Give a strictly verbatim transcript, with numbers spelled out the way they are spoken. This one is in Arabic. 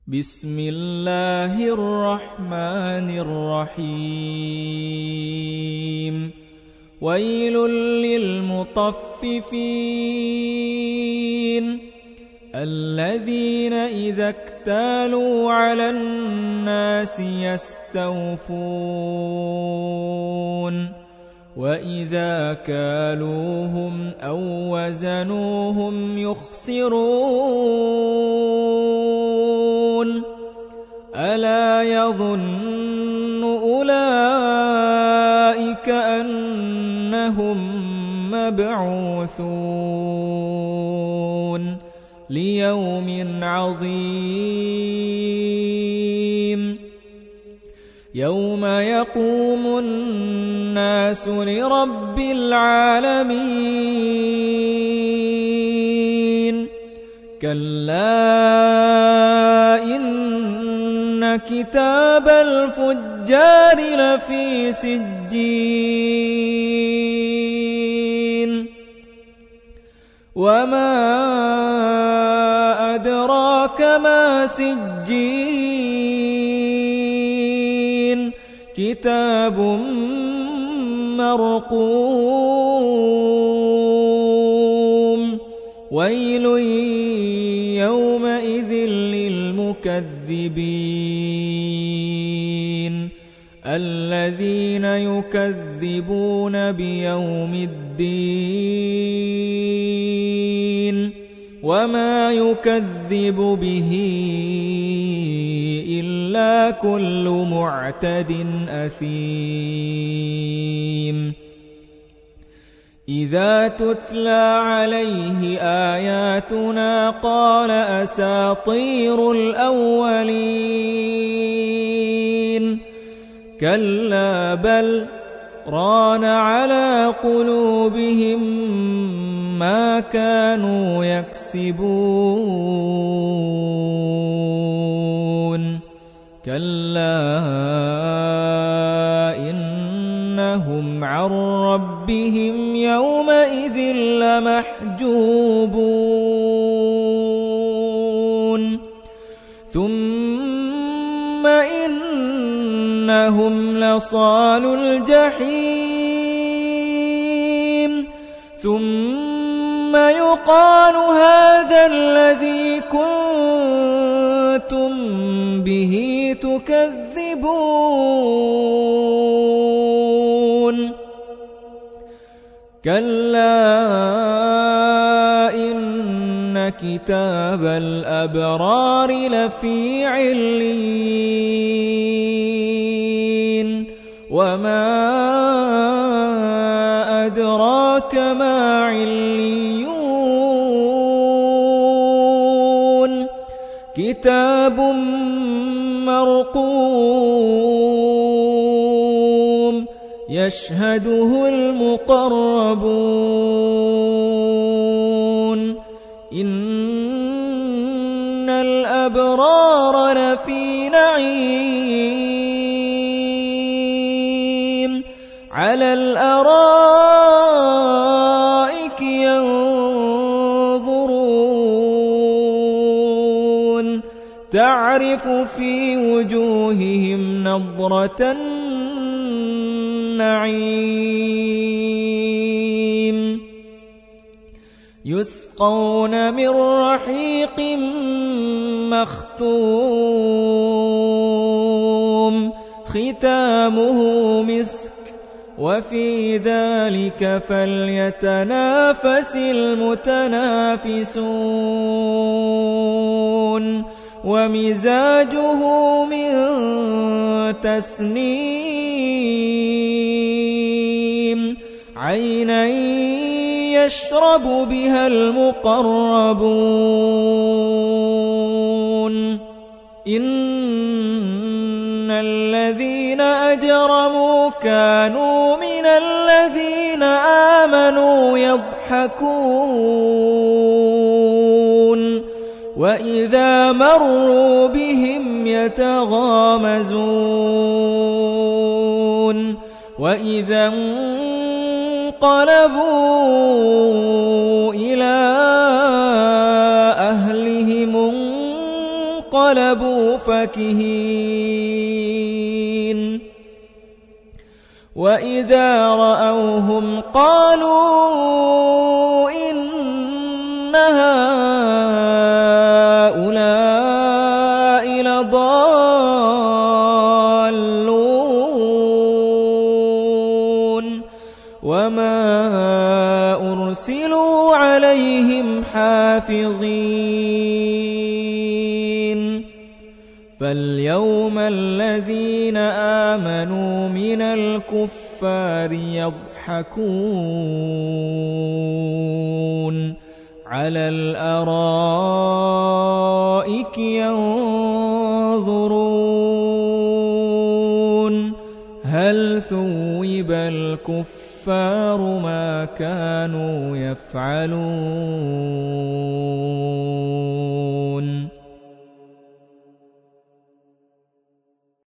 بسم الله الرحمن الرحيم ويل للمطففين الذين إذا اكتالوا على الناس يستوفون وإذا كالوهم أو وزنوهم يخسرون ألا يظن أولئك أنهم مبعوثون ليوم عظيم يوم يقوم الناس لرب العالمين كلا إن كتاب الفجار لفي سجين وما أدراك ما سجين كتاب مرقوم ويل يومئذ للمكذبين الذين يكذبون بيوم الدين وما يكذب به إلا كل معتد أثيم إذا تتلى عليه آياتنا قال أساطير الأولين كلا بل ران على قلوبهم ما كانوا يكسبون كلا إنهم عن ربهم يومئذ لمحجوبون ثم إنهم لصالو الجحيم ثم يقال هذا الذي كنتم به تكذبون كلا إن كتاب الأبرار لفي عليين وما أدراك ما عليون كتاب مرقوم يشهده المقربون إن الأبرار لفي نعيم على الأرائك ينظرون تعرف في وجوههم نضرة النعيم يسقون من رحيق مختوم ختامه مسك وفي ذلك فليتنافس المتنافسون ومزاجه من تسنيم عينا يشرب بها المقربون إن الذين أجرموا كانوا من الذين آمنوا يضحكون وإذا مروا بهم يتغامزون وإذا انقلبوا إلى أهلهم انقلبوا انقلبوا فكهين وإذا رأوهم قالوا إن هؤلاء لضالون وما أرسلوا عليهم حافظين فاليوم الذين آمنوا من الكفار يضحكون على الأرائك ينظرون هل ثوب الكفار ما كانوا يفعلون